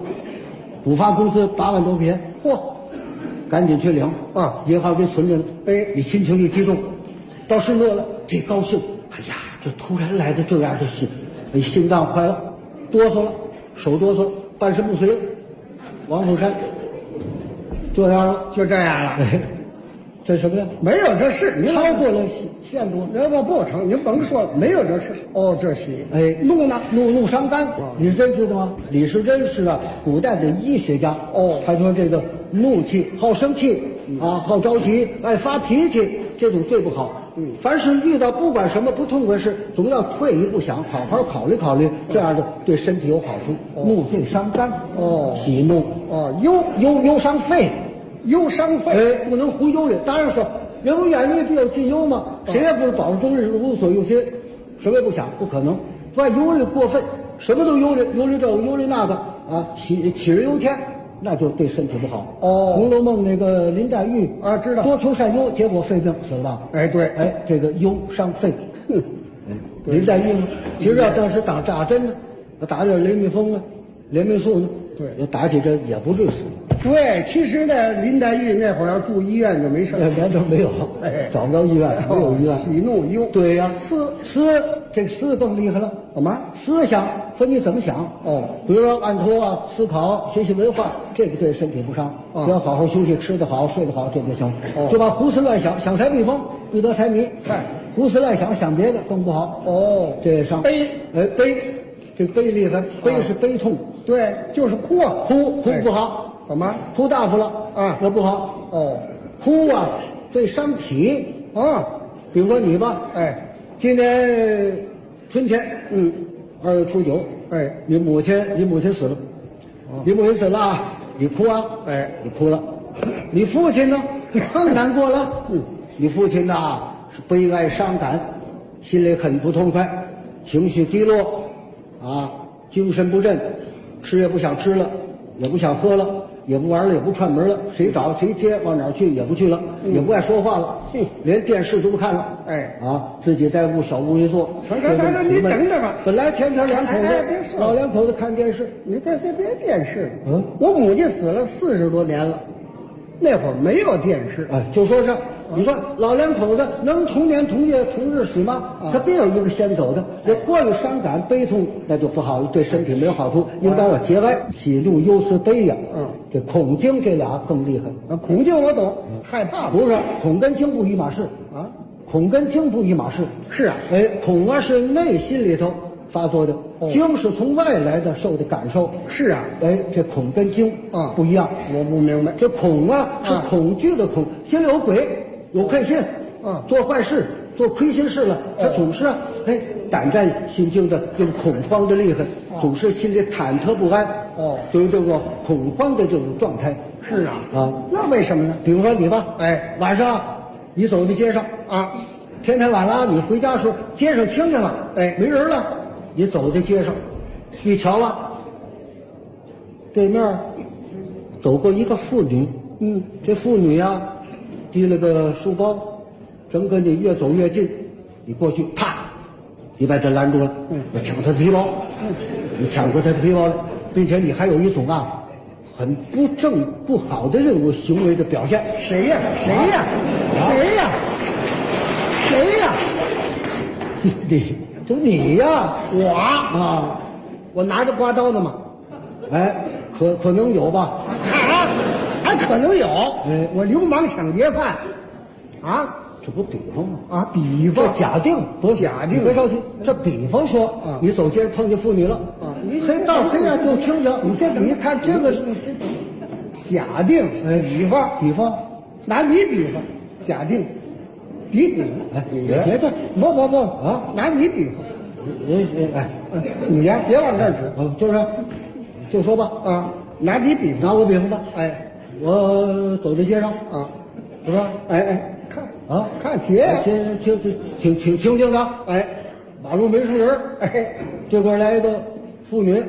8万多块钱，嚯，赶紧去领啊！银行给存着呢，哎，你心情一激动，倒是乐了，这高兴，哎呀，这突然来的这样的事，你心脏快了，哆嗦了，手哆嗦，半身不遂了，王凤山。这样了，就这样了。这什么呀？没有这事，您超过了限度，那我不成，您甭说，没有这事。哦，这喜，哎，怒呢？怒伤肝。李时珍知道吗？李时珍是古代的医学家。哦，他说这个怒气、好生气啊，好着急，爱发脾气，这种最不好。凡是遇到不管什么不痛快事，总要退一步想，好好考虑考虑，这样的对身体有好处。怒最伤肝。哦，喜怒。哦，忧伤肺。忧伤肺，不能胡忧虑。当然说，人无远虑，必有近忧嘛。谁也不是保持终日无所忧心，什么也不想，不可能。万忧虑过分，什么都忧虑，忧虑这个，忧虑那个啊，杞人忧天，那就对身体不好。哦，《红楼梦》那个林黛玉啊，知道多愁善忧，结果肺病死了吧？哎，对，哎，这个忧伤肺。林黛玉呢，其实要当时打针呢，打点雷密风啊、连霉素呢，对，打起针也不至于死。对，其实呢，林黛玉那会儿要住医院就没事，连都没有，哎，找不着医院，没有医院。喜怒忧，对呀，这个思更厉害了，怎么？思想说你怎么想？哦，比如说按头啊，思考、学习文化，这个对身体不伤，只要好好休息，吃得好，睡得好，这就行。就把胡思乱想，想财避风，不得财迷。哎，胡思乱想，想别的更不好。哦，这也伤悲，悲，这悲厉害，悲是悲痛，对，就是哭啊，哭不好。怎么哭大发了啊？那不好哦，哭啊对伤脾啊。比如说你吧，哎，今年春天，2月初9，哎，你母亲死了，你母亲死了啊，你哭啊，哎，你哭了。你父亲呢，更难过了，你父亲呐是悲哀伤感，心里很不痛快，情绪低落啊，精神不振，吃也不想吃了，也不想喝了。也不玩了，也不串门了，谁找谁接，往哪儿去也不去了，也不爱说话了，连电视都不看了。哎，啊，自己在小屋一坐。成，你等着吧。本来天天两口子，老两口子看电视，你别电视。我母亲死了40多年了，那会儿没有电视。哎，就说是，你说老两口子能同年同月同日死吗？他必有一个先走的。这过于伤感悲痛，那就不好，对身体没有好处，应该要节哀。喜怒忧思悲呀，这恐惊这俩更厉害。恐惊我懂，害怕不是？恐跟惊不一码事啊，恐跟惊不一码事。是啊，哎，恐啊是内心里头发作的，惊是从外来的受的感受。是啊，哎，这恐跟惊啊不一样。我不明白，这恐啊是恐惧的恐，心里有鬼，有愧心，做坏事。做亏心事了，他总是胆战心惊的，又恐慌的厉害，总是心里忐忑不安。就有这个恐慌的这种状态。是啊，那为什么呢？比如说你吧，哎，晚上你走在街上啊，天太晚了，你回家时候街上清静了，哎，没人了， 你走在街上，你瞧啊，对面走过一个妇女，这妇女呀，提了个书包，正跟你越走越近，你过去，啪，你把他拦住了，我抢他的皮包，你抢过他的皮包了，并且你还有一种啊，很不正不好的这种行为的表现。 谁呀？谁呀？谁呀？谁呀？ 就你呀， 我啊，我拿着刮刀呢嘛，哎，可能有吧？ 还可能有？我流氓抢劫犯， 这不比方吗？ 比方， 这假定不是假定， 别着急，这比方说你走街上碰见妇女了黑道黑暗就清醒，你看这个假定，比方，拿你比方，假定。比， 别的不拿你比方，你呀，别往这儿指， 就说吧拿你比方， 拿我比方吧，我走在街上是吧？ 看街， 挺清静的，马路没什么人，这块来一个妇女，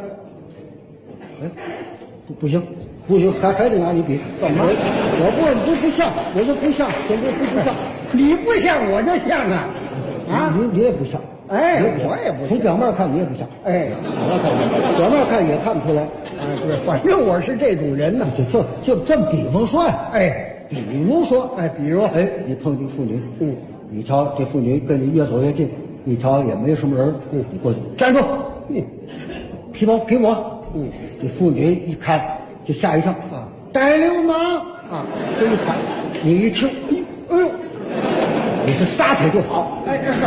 不行，还得拿你比， 怎么？ 我不像，我就不像，怎么不像？ 你不像我就像你也不像， 我也不像， 从表面看你也不像，表面看也看不出来， 对，反正我是这种人呢， 就这么比方说呀，比如说，你碰见妇女，你瞧这妇女跟你越走越近，你瞧也没什么人，你过去站住，皮包给我，这妇女一看就吓一跳逮流氓这一看，你一听，哎呦，你是撒腿就跑，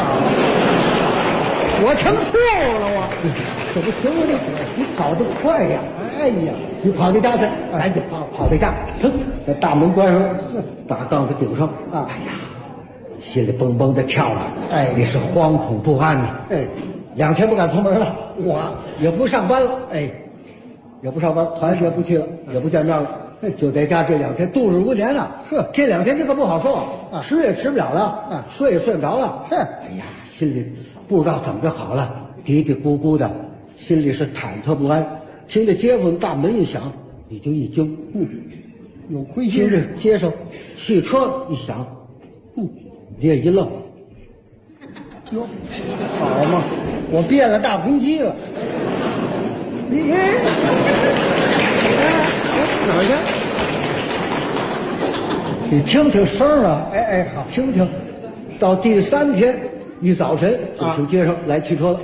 我成跳了这不行了，你跑得快呀，你跑回家去，赶紧跑回家，把大门关上，大杠子顶上，心里蹦蹦的跳啊，你是惶恐不安呐，2天不敢出门了， 我也不上班了，也不上班，团也不去了，也不见面了，就在家这2天度日如年了。这2天这可不好受吃也吃不了了，睡也睡不着了。心里不知道怎么就好了，嘀嘀咕咕的，心里是忐忑不安。听着街坊大门一响，你就一惊， 有亏心。 听着街上汽车一响，你也一愣， 哟，好嘛，我变了大公鸡了。你哪儿去？你听听声啊！ 好， 听听。到第3天一早晨，就听街上来汽车了。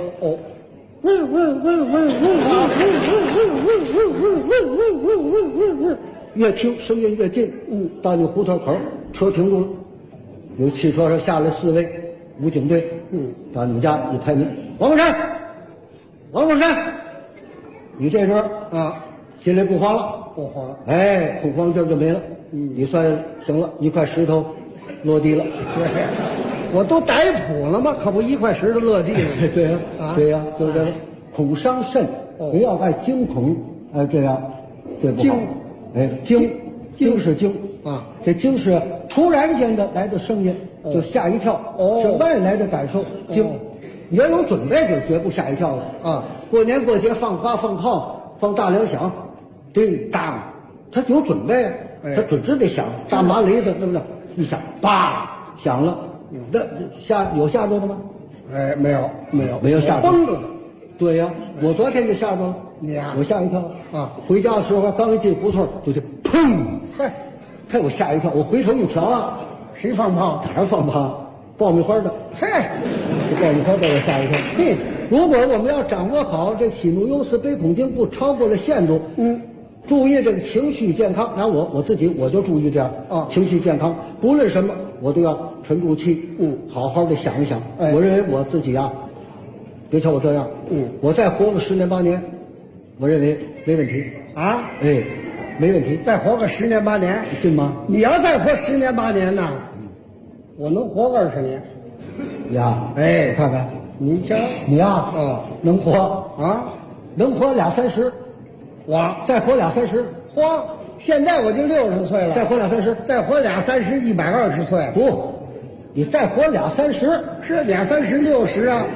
越听声音越近。到你胡同口，车停住了，有汽车上下来4位武警队。到你们家一拍门，王凤山。你这时候心里不慌了，恐慌劲儿就没了。你算行了，一块石头落地了。 我都逮捕了吗？可不一块石头落地了。 对呀，就是这个恐伤肾，不要爱惊恐，这样对不好。惊是惊这惊是突然间的来的声音，就吓一跳，是外来的感受。惊，你要有准备，就绝不吓一跳了过年过节放花放炮放大铃响，叮当，他有准备，他准知得响，大麻雷子，对不对？一响，叭响了，那有吓着的吗？ 没有吓着，崩着的。对呀，我昨天就吓着了， 你呀， 我吓一跳回家的时候刚一进胡同就砰，嘿，我吓一跳，我回头一瞧谁放炮？ 哪儿放炮？爆米花的，这爆米花把我吓一跳。如果我们要掌握好这喜怒忧思悲恐惊，不超过了限度，注意这个情绪健康。那我自己我就注意这样情绪健康，不论什么我都要沉住气，好好的想一想。我认为我自己别瞧我这样，我再活个10年8年，我认为没问题没问题。 再活个10年8年， 信吗？ 你要再活10年8年呢，我能活20年。 看看你瞧， 你能活能活2-30， 我再活2-30， 现在我就60岁了， 再活2-30， 再活2-30 120岁。 不，你再活2-30， 是2-30 60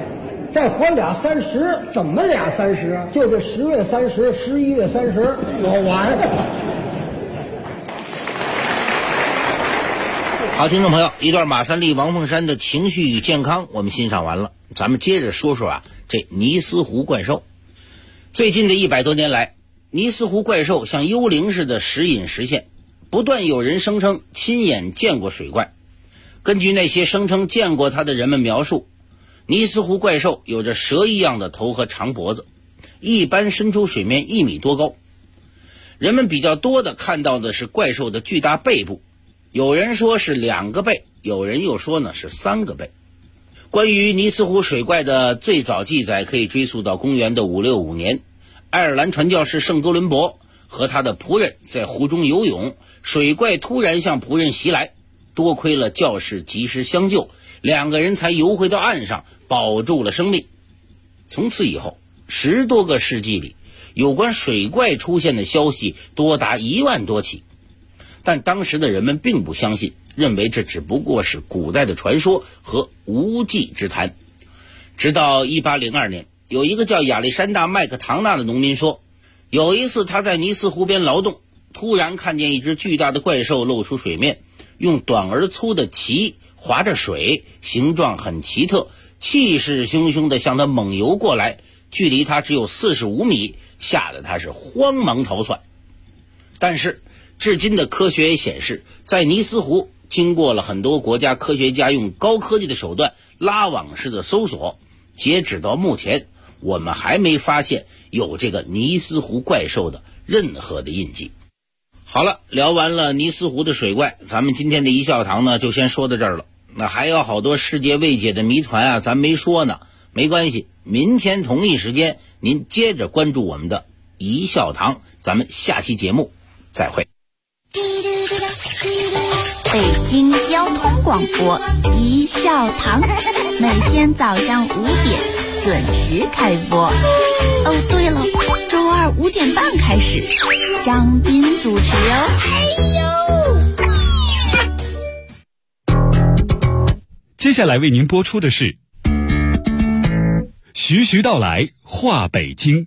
再活俩30， 怎么俩30啊？ 就这10月30、11月30， 我完。 好，听众朋友，一段马三立、王凤山的情绪与健康我们欣赏完了，咱们接着说说这尼斯湖怪兽。最近的100多年来，尼斯湖怪兽像幽灵似的时隐时现，不断有人声称亲眼见过水怪。根据那些声称见过它的人们描述，尼斯湖怪兽有着蛇一样的头和长脖子，一般伸出水面1米多高。人们比较多的看到的是怪兽的巨大背部，有人说是2个背，有人又说呢是3个背。关于尼斯湖水怪的最早记载可以追溯到公元的565年，爱尔兰传教士圣哥伦柏和他的仆人在湖中游泳，水怪突然向仆人袭来，多亏了教士及时相救，2个人才游回到岸上，保住了生命。从此以后10多个世纪里，有关水怪出现的消息多达1万多起，但当时的人们并不相信，认为这只不过是古代的传说和无稽之谈。直到1802年，有一个叫亚历山大·麦克唐纳的农民说，有一次他在尼斯湖边劳动，突然看见一只巨大的怪兽露出水面，用短而粗的鳍划着水，形状很奇特，气势汹汹地向他猛游过来，距离他只有45米，吓得他是慌忙逃窜。但是至今的科学也显示，在尼斯湖经过了很多国家科学家用高科技的手段拉网式的搜索，截止到目前，我们还没发现有这个尼斯湖怪兽的任何的印记。好了，聊完了尼斯湖的水怪，咱们今天的一笑堂呢就先说到这儿了。那还有好多世界未解的谜团咱没说呢，没关系，明天同一时间您接着关注我们的一笑堂，咱们下期节目再会。 北京交通广播一笑堂，每天早上5点准时开播。哦，对了，周2 5点半开始，张斌主持哦。 接下来为您播出的是徐徐道来话北京。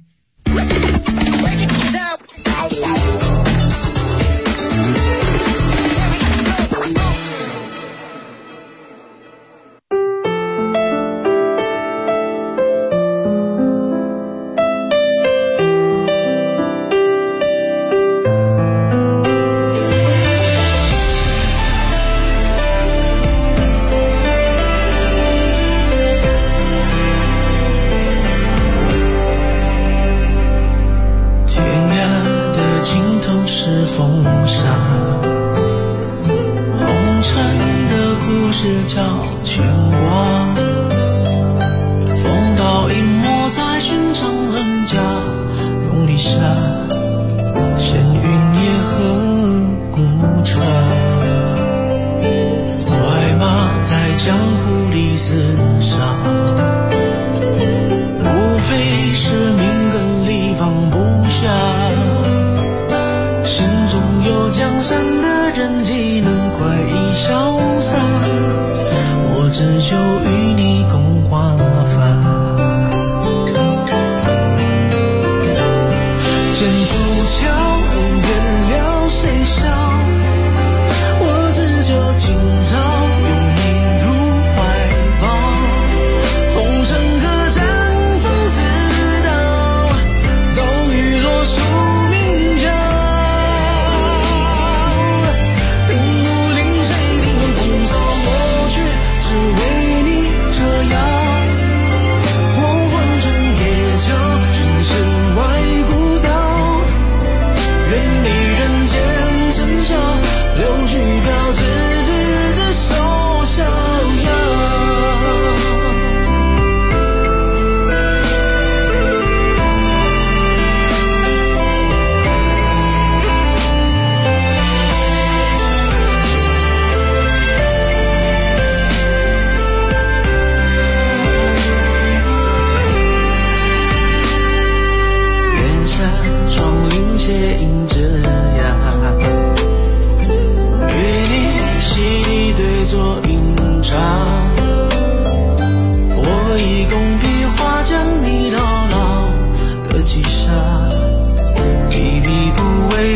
我以功比花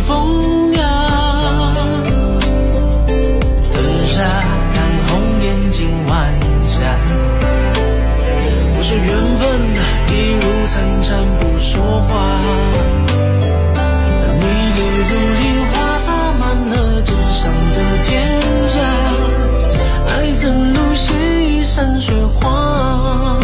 风呀，等沙滩红眼睛晚霞。我说缘分的一如参禅不说话，你泪如梨花洒满了纸上的天下，爱恨路谁山水画。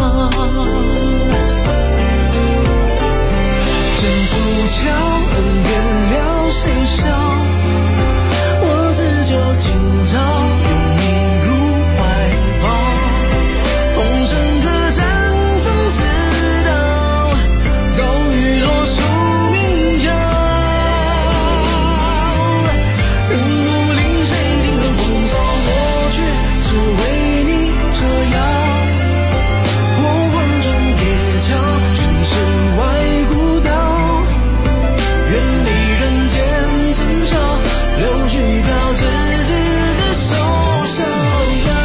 桥恩怨了谁笑？我只求今朝拥你入怀抱，风声客栈风似刀，早雨落宿命桥。人不领谁领风骚，我却只为你折腰。过黄泉叠桥，寻世外古道。愿你人间尘嚣，柳絮飘，执子手逍遥。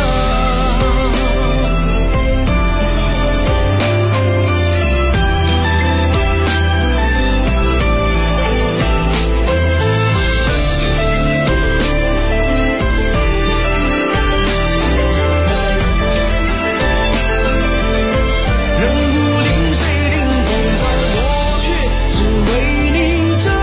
人不领谁领风骚，我却只为你。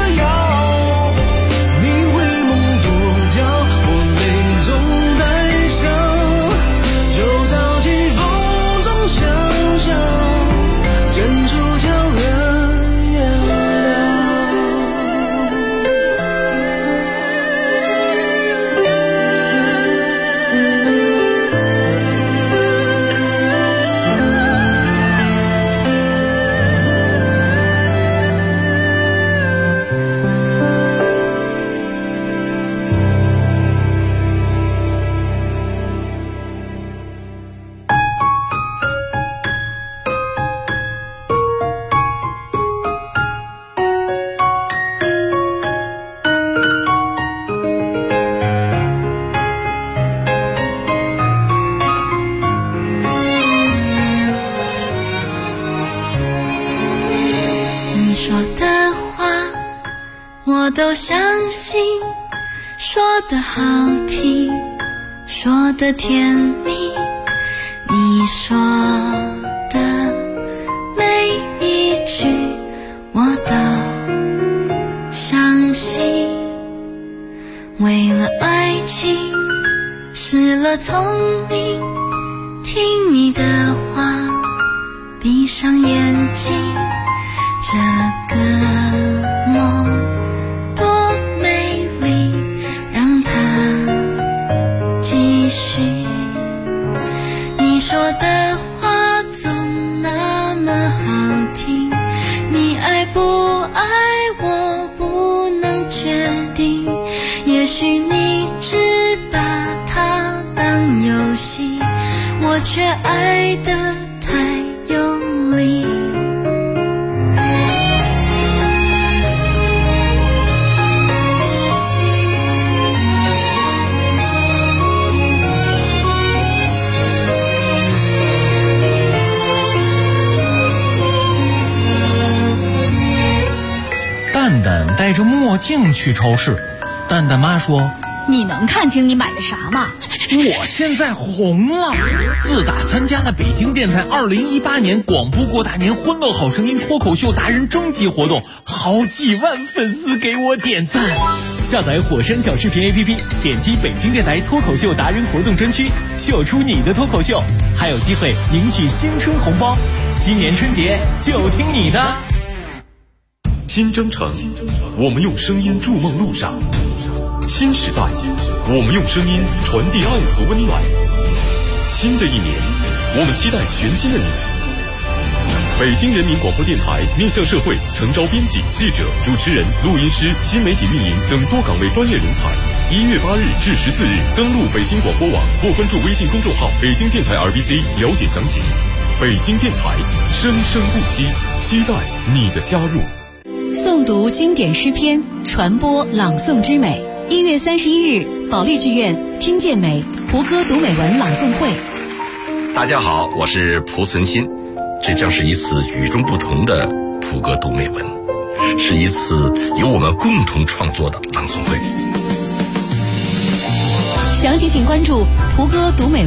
都相信，说得好听，说得甜蜜，你说的每一句我都相信。为了爱情失了聪明，听你的话，闭上眼睛，这个梦多美丽，让它继续。你说的话总那么好听，你爱不爱我不能确定，也许你只把它当游戏，我却爱得太用力。 蛋蛋戴着墨镜去超市，蛋蛋妈说：“ 你能看清你买的啥吗？” 我现在红了，自打参加了北京电台2018年广播过大年欢乐好声音脱口秀达人征集活动，好几万粉丝给我点赞。 下载火山小视频 APP， 点击北京电台脱口秀达人活动专区，秀出你的脱口秀，还有机会赢取新春红包。今年春节就听你的。 新征程，我们用声音筑梦路上；新时代，我们用声音传递爱和温暖。新的一年，我们期待全新的你。北京人民广播电台面向社会诚招编辑、记者、主持人、录音师、新媒体运营等多岗位专业人才。1月8日至14日，登录北京广播网或关注微信公众号北京电台 RBC 了解详情。北京电台，生生不息，期待你的加入。 诵读经典诗篇，传播朗诵之美。1月31日，保利剧院听见美蒲歌读美文朗诵会。 大家好，我是蒲存昕，这将是一次与众不同的蒲歌读美文。 是一次由我们共同创作的朗诵会。 详情请关注胡歌读美